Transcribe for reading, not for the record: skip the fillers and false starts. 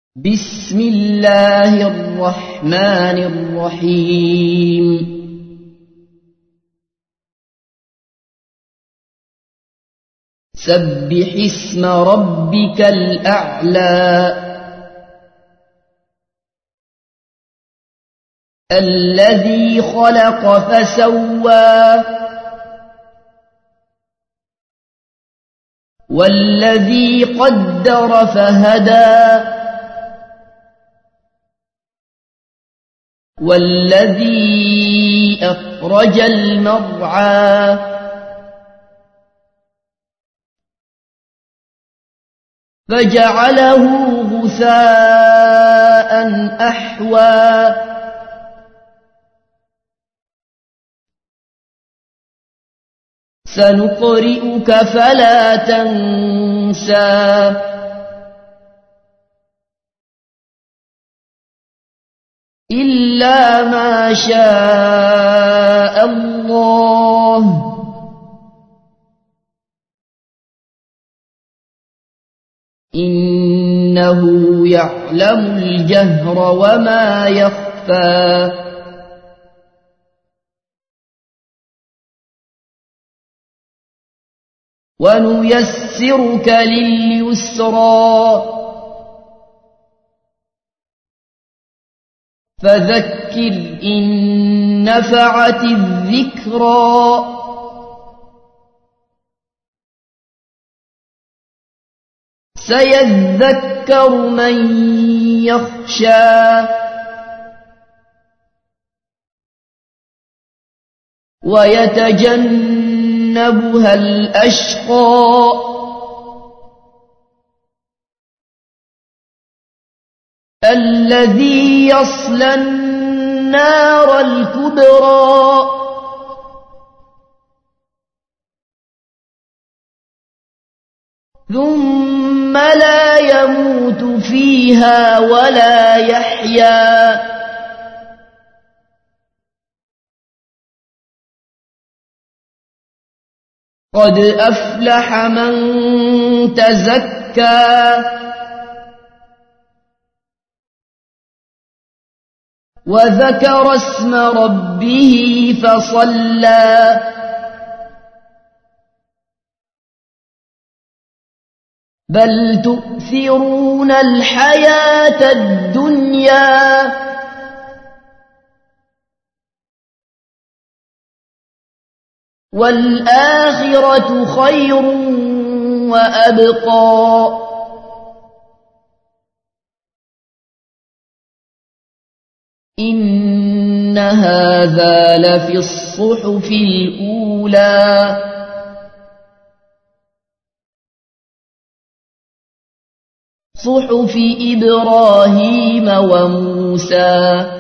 بسم الله الرحمن الرحيم سبح اسم ربك الأعلى الذي خلق فسوى والذي قدر فهدى والذي أخرج المرعى فجعله غثاء أحوى سنقرئك فلا تنسى إلا ما شاء الله إنه يعلم الجهر وما يخفى ونيسرك لليسرى فذكر إن نفعت الذكرى سيذكر من يخشى ويتجنبها الأشقى الذي يصلى النار الكبرى ثم لا يموت فيها ولا يحيا قد أفلح من تزكى وذكر اسم ربه فصلى بل تؤثرون الحياة الدنيا والآخرة خير وأبقى إن هذا لفي الصحف الأولى صحف إبراهيم وموسى